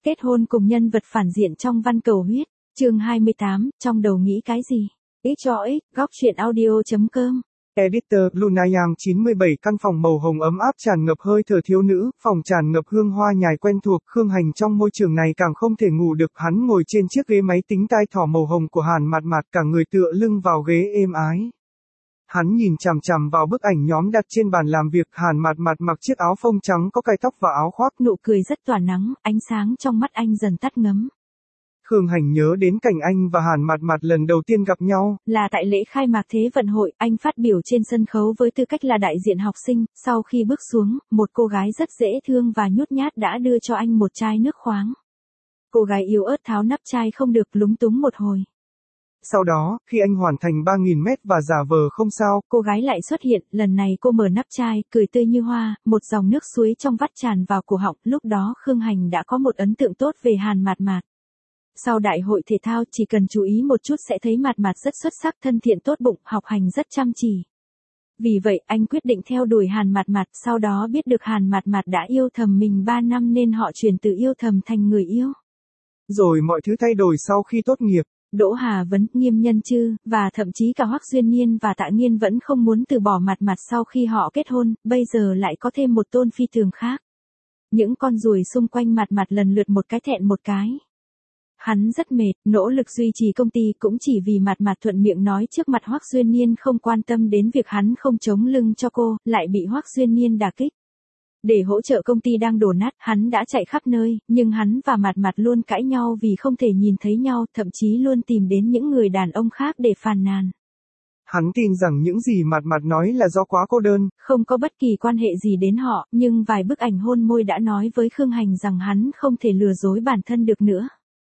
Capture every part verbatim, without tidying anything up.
Kết hôn cùng nhân vật phản diện trong văn cầu huyết. Chương hai mươi tám, trong đầu nghĩ cái gì? X cho X, góc truyện audio.com. Editor Luna Yang chín mươi bảy căn phòng màu hồng ấm áp tràn ngập hơi thở thiếu nữ, phòng tràn ngập hương hoa nhài quen thuộc, Khương Hành trong môi trường này càng không thể ngủ được, hắn ngồi trên chiếc ghế máy tính tai thỏ màu hồng của Hàn Mạt Mạt, cả người tựa lưng vào ghế êm ái. Hắn nhìn chằm chằm vào bức ảnh nhóm đặt trên bàn làm việc, Hàn Mạt Mạt mặc chiếc áo phông trắng có cài tóc và áo khoác, Nụ cười rất tỏa nắng, ánh sáng trong mắt anh dần tắt ngấm. Khương Hành nhớ đến cảnh anh và Hàn Mạt Mạt lần đầu tiên gặp nhau. Là tại lễ khai mạc Thế vận hội, anh phát biểu trên sân khấu với tư cách là đại diện học sinh, sau khi bước xuống, một cô gái rất dễ thương và nhút nhát đã đưa cho anh một chai nước khoáng. Cô gái yếu ớt tháo nắp chai không được, lúng túng một hồi. Sau đó, khi anh hoàn thành ba nghìn mét và giả vờ không sao, cô gái lại xuất hiện, lần này cô mở nắp chai, cười tươi như hoa, một dòng nước suối trong vắt tràn vào cổ họng, lúc đó Khương Hành đã có một ấn tượng tốt về Hàn Mạt Mạt. Sau đại hội thể thao, chỉ cần chú ý một chút sẽ thấy Mạt Mạt rất xuất sắc, thân thiện tốt bụng, học hành rất chăm chỉ. Vì vậy, anh quyết định theo đuổi Hàn Mạt Mạt, sau đó biết được Hàn Mạt Mạt đã yêu thầm mình ba năm nên họ chuyển từ yêu thầm thành người yêu. Rồi mọi thứ thay đổi sau khi tốt nghiệp. Đỗ Hà Vấn, Nghiêm Nhân Chư, và thậm chí cả Hoắc Duyên Niên và Tạ Nghiên vẫn không muốn từ bỏ Mạt Mạt sau khi họ kết hôn, bây giờ lại có thêm một tôn phi tường khác. Những con ruồi xung quanh Mạt Mạt lần lượt một cái thẹn một cái. Hắn rất mệt, nỗ lực duy trì công ty cũng chỉ vì Mạt Mạt thuận miệng nói trước mặt Hoắc Duyên Niên không quan tâm đến việc hắn không chống lưng cho cô, lại bị Hoắc Duyên Niên đả kích. Để hỗ trợ công ty đang đổ nát, hắn đã chạy khắp nơi, nhưng hắn và Mạt Mạt luôn cãi nhau vì không thể nhìn thấy nhau, thậm chí luôn tìm đến những người đàn ông khác để phàn nàn. Hắn tin rằng những gì Mạt Mạt nói là do quá cô đơn. Không có bất kỳ quan hệ gì đến họ, nhưng vài bức ảnh hôn môi đã nói với Khương Hành rằng hắn không thể lừa dối bản thân được nữa.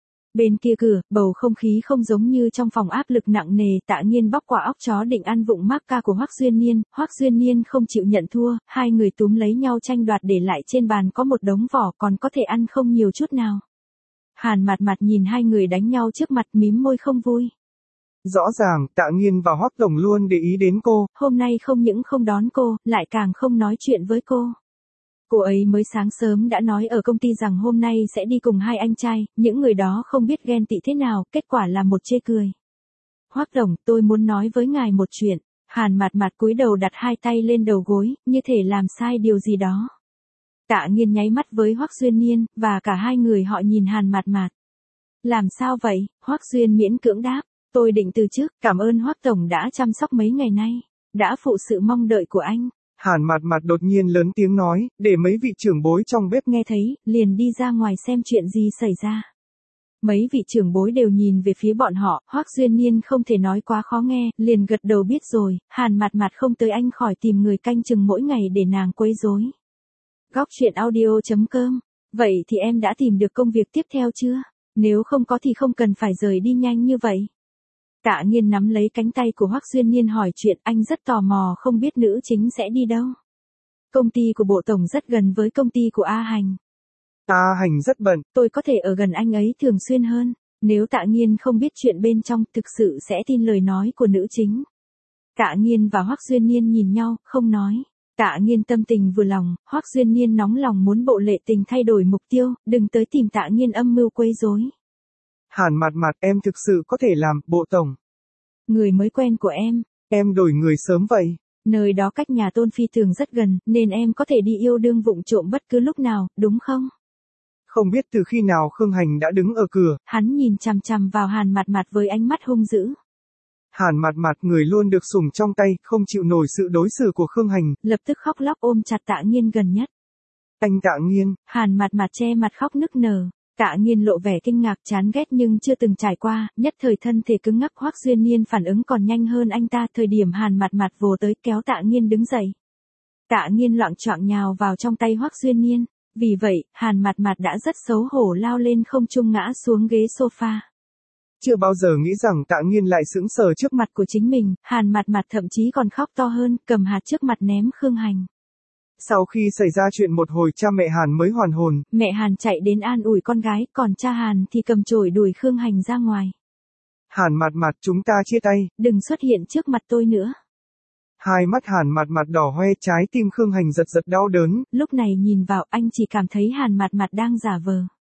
Bên kia cửa, bầu không khí không giống như trong phòng, áp lực nặng nề. Tạ Nghiên bóc quả óc chó định ăn vụng Macca của Hoắc Duyên Niên, Hoắc Duyên Niên không chịu nhận thua, hai người túm lấy nhau tranh đoạt, để lại trên bàn có một đống vỏ còn có thể ăn không nhiều chút nào. Hàn Mạt Mạt nhìn hai người đánh nhau trước mặt, mím môi không vui. Rõ ràng, Tạ Nghiên và Hoắc tổng luôn để ý đến cô. Hôm nay không những không đón cô, lại càng không nói chuyện với cô. Cô ấy mới sáng sớm đã nói ở công ty rằng hôm nay sẽ đi cùng hai anh trai, những người đó không biết ghen tị thế nào, kết quả là một chê cười. Hoắc tổng, tôi muốn nói với ngài một chuyện. Hàn Mạt Mạt cúi đầu đặt hai tay lên đầu gối, như thể làm sai điều gì đó. Tạ Nghiên nháy mắt với Hoắc Duyên Niên, và cả hai người họ nhìn Hàn Mạt Mạt. Làm sao vậy? Hoắc Duyên miễn cưỡng đáp. Tôi định từ chức, cảm ơn Hoắc tổng đã chăm sóc mấy ngày nay, đã phụ sự mong đợi của anh. Hàn Mạt Mạt đột nhiên lớn tiếng nói, để mấy vị trưởng bối trong bếp nghe thấy, liền đi ra ngoài xem chuyện gì xảy ra. Mấy vị trưởng bối đều nhìn về phía bọn họ, Hoắc Duyên Niên không thể nói quá khó nghe, liền gật đầu biết rồi, Hàn Mạt Mạt không tới anh khỏi tìm người canh chừng mỗi ngày để nàng quấy rối. Góc truyện audio.com. Vậy thì em đã tìm được công việc tiếp theo chưa? Nếu không có thì không cần phải rời đi nhanh như vậy. Tạ Nghiên nắm lấy cánh tay của Hoắc Duyên Niên hỏi chuyện, anh rất tò mò không biết nữ chính sẽ đi đâu. Công ty của Bộ Tổng rất gần với công ty của A Hành. A Hành rất bận. Tôi có thể ở gần anh ấy thường xuyên hơn. Nếu Tạ Nghiên không biết chuyện bên trong, thực sự sẽ tin lời nói của nữ chính. Tạ Nghiên và Hoắc Duyên Niên nhìn nhau, không nói. Tạ Nghiên tâm tình vừa lòng, Hoắc Duyên Niên nóng lòng muốn Bộ Lệ Tình thay đổi mục tiêu, đừng tới tìm Tạ Nghiên âm mưu quấy rối. Hàn Mạt Mạt, em thực sự có thể làm, Bộ Tổng. Người mới quen của em. Em đổi người sớm vậy. Nơi đó cách nhà Tôn Phi Tường rất gần, nên em có thể đi yêu đương vụng trộm bất cứ lúc nào, đúng không? Không biết từ khi nào Khương Hành đã đứng ở cửa. Hắn nhìn chằm chằm vào Hàn Mạt Mạt với ánh mắt hung dữ. Hàn Mạt Mạt, người luôn được sủng trong tay, không chịu nổi sự đối xử của Khương Hành, lập tức khóc lóc ôm chặt Tạ Nghiên gần nhất. Anh Tạ Nghiên. Hàn Mạt Mạt che mặt khóc nức nở. Tạ Nghiên lộ vẻ kinh ngạc, chán ghét nhưng chưa từng trải qua, nhất thời thân thể cứng ngắc. Hoắc Duyên Niên phản ứng còn nhanh hơn anh ta, thời điểm Hàn Mạt Mạt vồ tới kéo Tạ Nghiên đứng dậy. Tạ Nghiên loạng choạng nhào vào trong tay Hoắc Duyên Niên, vì vậy, Hàn Mạt Mạt đã rất xấu hổ lao lên không trung ngã xuống ghế sofa. Chưa bao giờ nghĩ rằng Tạ Nghiên lại sững sờ trước mặt của chính mình, Hàn Mạt Mạt thậm chí còn khóc to hơn, cầm hạt trước mặt ném Khương Hành. Sau khi xảy ra chuyện một hồi, cha mẹ Hàn mới hoàn hồn. Mẹ Hàn chạy đến an ủi con gái, còn cha Hàn thì cầm chổi đuổi Khương Hành ra ngoài. Hàn Mạt Mạt, chúng ta chia tay. Đừng xuất hiện trước mặt tôi nữa. Hai mắt Hàn Mạt Mạt đỏ hoe, trái tim Khương Hành giật giật đau đớn. Lúc này nhìn vào, anh chỉ cảm thấy Hàn Mạt Mạt đang giả vờ.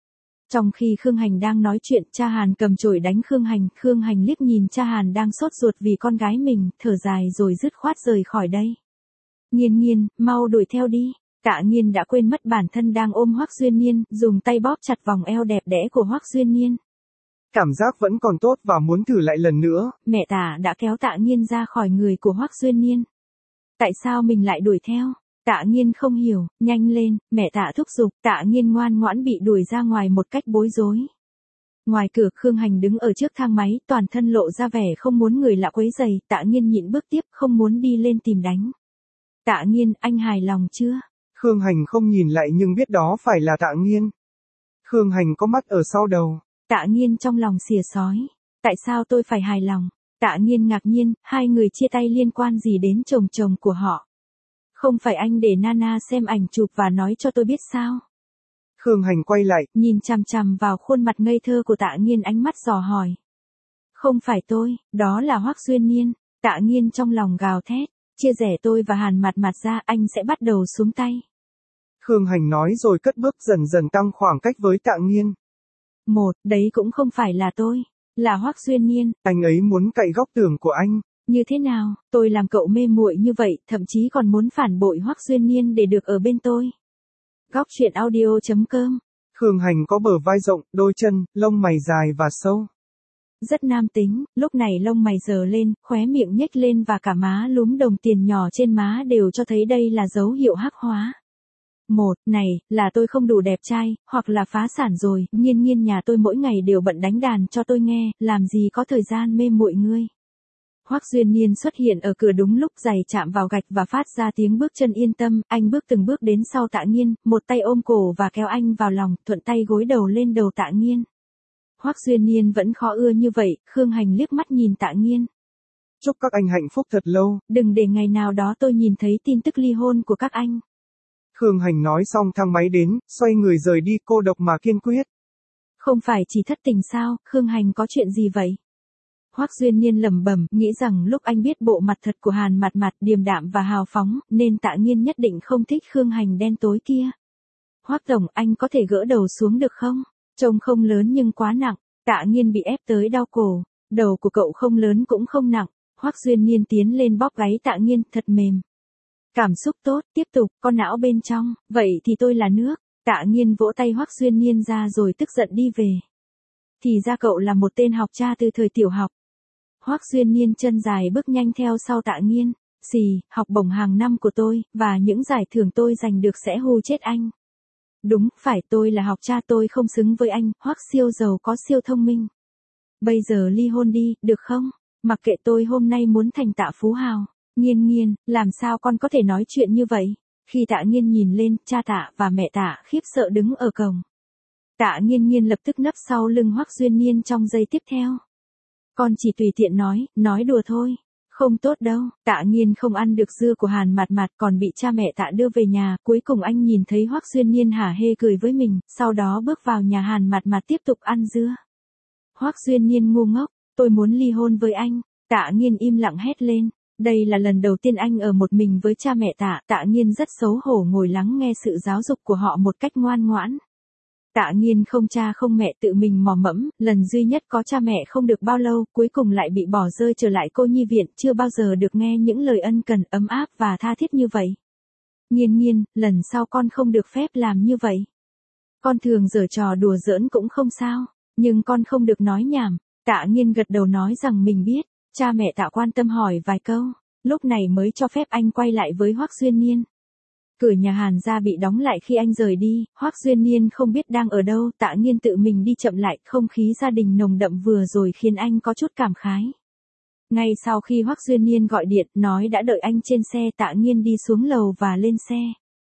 Trong khi Khương Hành đang nói chuyện, cha Hàn cầm chổi đánh Khương Hành, Khương Hành liếc nhìn cha Hàn đang sốt ruột vì con gái mình, thở dài rồi dứt khoát rời khỏi đây. Nghiên Nghiên, mau đuổi theo đi. Tạ Nghiên đã quên mất bản thân đang ôm Hoắc Duyên Niên, dùng tay bóp chặt vòng eo đẹp đẽ của Hoắc Duyên Niên. Cảm giác vẫn còn tốt và muốn thử lại lần nữa. Mẹ Tạ đã kéo Tạ Nghiên ra khỏi người của Hoắc Duyên Niên. Tại sao mình lại đuổi theo? Tạ Nghiên không hiểu, nhanh lên, mẹ Tạ thúc giục, Tạ Nghiên ngoan ngoãn bị đuổi ra ngoài một cách bối rối. Ngoài cửa Khương Hành đứng ở trước thang máy, toàn thân lộ ra vẻ không muốn người lạ quấy rầy, Tạ Nghiên nhịn bước tiếp, không muốn đi lên tìm đánh. Tạ Nghiên, anh hài lòng chưa? Khương Hành không nhìn lại nhưng biết đó phải là Tạ Nghiên. Khương Hành có mắt ở sau đầu. Tạ Nghiên trong lòng xìa sói. Tại sao tôi phải hài lòng? Tạ Nghiên ngạc nhiên, hai người chia tay liên quan gì đến chồng chồng của họ? Không phải anh để Nana xem ảnh chụp và nói cho tôi biết sao? Khương Hành quay lại, nhìn chằm chằm vào khuôn mặt ngây thơ của Tạ Nghiên, ánh mắt dò hỏi. Không phải tôi, đó là Hoắc Duyên Niên. Tạ Nghiên trong lòng gào thét, chia rẽ tôi và Hàn Mạt Mạt ra, anh sẽ bắt đầu xuống tay. Khương Hành nói rồi cất bước dần dần tăng khoảng cách với Tạ Nghiên. Một, đấy cũng không phải là tôi, là Hoắc Duyên Niên. Anh ấy muốn cậy góc tường của anh. Như thế nào, tôi làm cậu mê muội như vậy, thậm chí còn muốn phản bội Hoắc Duyên Niên để được ở bên tôi. Góc truyện audio chấm com. Khương Hành có bờ vai rộng, đôi chân, lông mày dài và sâu. Rất nam tính, lúc này lông mày dờ lên, khóe miệng nhếch lên và cả má lúm đồng tiền nhỏ trên má đều cho thấy đây là dấu hiệu hắc hóa. Một, này, là tôi không đủ đẹp trai, hoặc là phá sản rồi, Nghiên Nghiên nhà tôi mỗi ngày đều bận đánh đàn cho tôi nghe, làm gì có thời gian mê muội ngươi. Hoắc Duyên Niên xuất hiện ở cửa đúng lúc giày chạm vào gạch và phát ra tiếng bước chân yên tâm, anh bước từng bước đến sau Tạ Nghiên, một tay ôm cổ và kéo anh vào lòng, thuận tay gối đầu lên đầu Tạ Nghiên. Hoắc Duyên Niên vẫn khó ưa như vậy, Khương Hành liếc mắt nhìn Tạ Nghiên. Chúc các anh hạnh phúc thật lâu. Đừng để ngày nào đó tôi nhìn thấy tin tức ly hôn của các anh. Khương Hành nói xong thang máy đến, xoay người rời đi cô độc mà kiên quyết. Không phải chỉ thất tình sao, Khương Hành có chuyện gì vậy? Hoắc Duyên Niên lẩm bẩm, nghĩ rằng lúc anh biết bộ mặt thật của Hàn Mạt Mạt điềm đạm và hào phóng, nên Tạ Nghiên nhất định không thích Khương Hành đen tối kia. Hoắc tổng, anh có thể gỡ đầu xuống được không? Trông không lớn nhưng quá nặng. Tạ Nghiên bị ép tới đau cổ. Đầu của cậu không lớn cũng không nặng. Hoắc Duyên Niên tiến lên bóp gáy Tạ Nghiên, thật mềm. Cảm xúc tốt, tiếp tục, con não bên trong, vậy thì tôi là nước. Tạ Nghiên vỗ tay Hoắc Duyên Niên ra rồi tức giận đi về. Thì ra cậu là một tên học cha từ thời tiểu học. Hoắc Duyên Niên chân dài bước nhanh theo sau Tạ Nghiên. Xì, học bổng hàng năm của tôi, và những giải thưởng tôi giành được sẽ hù chết anh. Đúng, phải, tôi là học cha, tôi không xứng với anh. Hoắc siêu giàu có siêu thông minh. Bây giờ ly hôn đi, được không? Mặc kệ, tôi hôm nay muốn thành Tạ phú hào. Nghiên Nghiên, làm sao con có thể nói chuyện như vậy? Khi Tạ Nghiên nhìn lên, cha Tạ và mẹ Tạ khiếp sợ đứng ở cổng. Tạ Nghiên Nghiên lập tức nấp sau lưng Hoắc Duyên Niên trong giây tiếp theo. Con chỉ tùy tiện nói, nói đùa thôi. Không tốt đâu, Tạ Nghiên không ăn được dưa của Hàn Mạt Mạt còn bị cha mẹ Tạ đưa về nhà, cuối cùng anh nhìn thấy Hoắc Duyên Niên hả hê cười với mình, sau đó bước vào nhà Hàn Mạt Mạt tiếp tục ăn dưa. Hoắc Duyên Niên ngu ngốc, tôi muốn ly hôn với anh. Tạ Nghiên im lặng hét lên. Đây là lần đầu tiên anh ở một mình với cha mẹ Tạ, Tạ Nghiên rất xấu hổ ngồi lắng nghe sự giáo dục của họ một cách ngoan ngoãn. Tạ Nghiên không cha không mẹ tự mình mò mẫm, lần duy nhất có cha mẹ không được bao lâu, cuối cùng lại bị bỏ rơi trở lại cô nhi viện, chưa bao giờ được nghe những lời ân cần ấm áp và tha thiết như vậy. Nghiên Nghiên, lần sau con không được phép làm như vậy. Con thường giở trò đùa giỡn cũng không sao, nhưng con không được nói nhảm. Tạ Nghiên gật đầu nói rằng mình biết. Cha mẹ Tạ quan tâm hỏi vài câu, lúc này mới cho phép anh quay lại với Hoắc Duyên Niên. Cửa nhà Hàn gia bị đóng lại khi anh rời đi, Hoắc Duyên Niên không biết đang ở đâu, Tạ Nghiên tự mình đi chậm lại, không khí gia đình nồng đậm vừa rồi khiến anh có chút cảm khái. Ngay sau khi Hoắc Duyên Niên gọi điện, nói đã đợi anh trên xe, Tạ Nghiên đi xuống lầu và lên xe.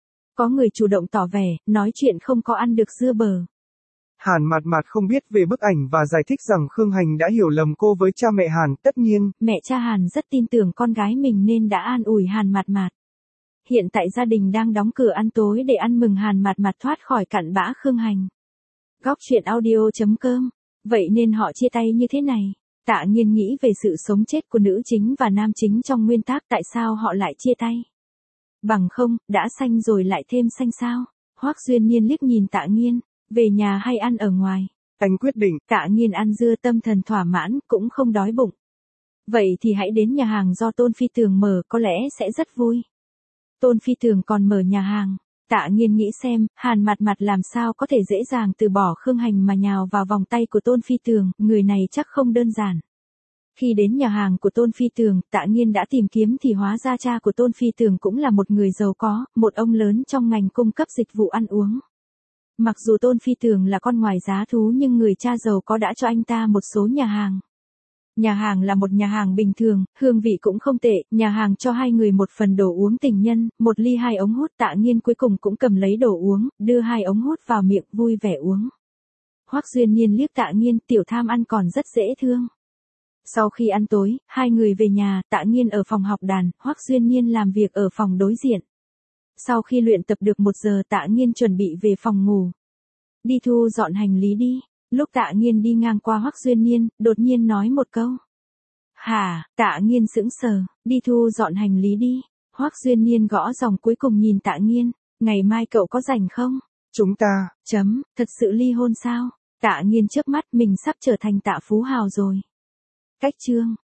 Có người chủ động tỏ vẻ, nói chuyện không có ăn được dưa bờ. Hàn Mạt Mạt không biết về bức ảnh và giải thích rằng Khương Hành đã hiểu lầm cô với cha mẹ Hàn, tất nhiên. Mẹ cha Hàn rất tin tưởng con gái mình nên đã an ủi Hàn Mạt Mạt. Hiện tại gia đình đang đóng cửa ăn tối để ăn mừng Hàn Mạt Mạt thoát khỏi cặn bã Khương Hành. Góc truyện audio chấm com. Vậy nên họ chia tay như thế này. Tạ Nghiên nghĩ về sự sống chết của nữ chính và nam chính trong nguyên tác, tại sao họ lại chia tay. Bằng không, đã xanh rồi lại thêm xanh sao. Hoắc Duyên Niên liếc nhìn Tạ Nghiên. Về nhà hay ăn ở ngoài? Anh quyết định. Tạ Nghiên ăn dưa tâm thần thỏa mãn, cũng không đói bụng. Vậy thì hãy đến nhà hàng do Tôn Phi Tường mở, có lẽ sẽ rất vui. Tôn Phi Tường còn mở nhà hàng. Tạ Nghiên nghĩ xem, Hàn Mặt Mặt làm sao có thể dễ dàng từ bỏ Khương Hành mà nhào vào vòng tay của Tôn Phi Tường, người này chắc không đơn giản. Khi đến nhà hàng của Tôn Phi Tường, Tạ Nghiên đã tìm kiếm thì hóa ra cha của Tôn Phi Tường cũng là một người giàu có, một ông lớn trong ngành cung cấp dịch vụ ăn uống. Mặc dù Tôn Phi Tường là con ngoài giá thú nhưng người cha giàu có đã cho anh ta một số nhà hàng. Nhà hàng là một nhà hàng bình thường, hương vị cũng không tệ, nhà hàng cho hai người một phần đồ uống tình nhân, một ly hai ống hút. Tạ Nghiên cuối cùng cũng cầm lấy đồ uống, đưa hai ống hút vào miệng vui vẻ uống. Hoắc Duyên Niên liếc Tạ Nghiên, tiểu tham ăn còn rất dễ thương. Sau khi ăn tối, hai người về nhà, Tạ Nghiên ở phòng học đàn, Hoắc Duyên Niên làm việc ở phòng đối diện. Sau khi luyện tập được một giờ, Tạ Nghiên chuẩn bị về phòng ngủ. Đi thu dọn hành lý đi. Lúc Tạ Nghiên đi ngang qua Hoắc Duyên Niên, đột nhiên nói một câu. Hả? Tạ Nghiên sững sờ, đi thu dọn hành lý đi. Hoắc Duyên Niên gõ dòng cuối cùng nhìn Tạ Nghiên, ngày mai cậu có rảnh không? Chúng ta, chấm, thật sự ly hôn sao? Tạ Nghiên chớp mắt, mình sắp trở thành Tạ Phú Hào rồi. Cách chương